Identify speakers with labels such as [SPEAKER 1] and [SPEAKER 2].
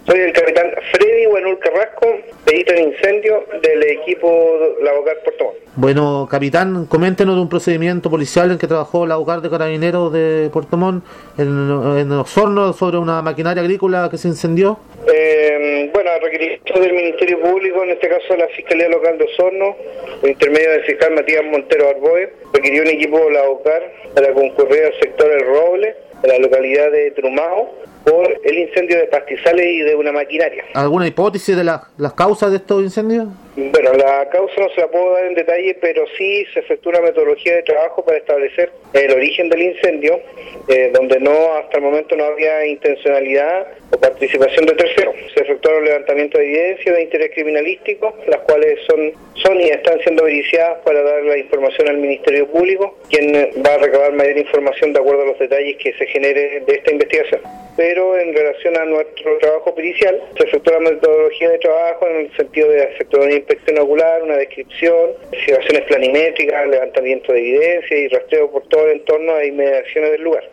[SPEAKER 1] Soy el capitán Freddy Buenul Carrasco, perito en incendio del equipo Lavocar Puerto Montt.
[SPEAKER 2] Bueno, capitán, coméntenos de un procedimiento policial en que trabajó la Lavocar de Carabineros de Puerto Montt en Osorno sobre una maquinaria agrícola que se incendió.
[SPEAKER 1] Bueno, a requerimiento del Ministerio Público, en este caso la Fiscalía Local de Osorno, por intermedio del fiscal Matías Montero Arboe, requirió un equipo Lavocar para concurrir al sector El Roble, en la localidad de Trumao, por el incendio de pastizales y de una maquinaria.
[SPEAKER 2] ¿Alguna hipótesis de las causas de estos incendios?
[SPEAKER 1] Bueno, la causa no se la puedo dar en detalle, pero sí se efectúa una metodología de trabajo para establecer el origen del incendio, donde hasta el momento no había intencionalidad o participación de terceros. Se efectuaron levantamientos de evidencia de interés criminalístico, las cuales son y están siendo vericiadas para dar la información al Ministerio Público, quien va a recabar mayor información de acuerdo a los detalles que se genere de esta investigación. Pero en relación a nuestro trabajo pericial, se efectúa la metodología de trabajo en el sentido de efectuar una inspección ocular, una descripción, investigaciones planimétricas, levantamiento de evidencia y rastreo por todo el entorno e inmediaciones del lugar.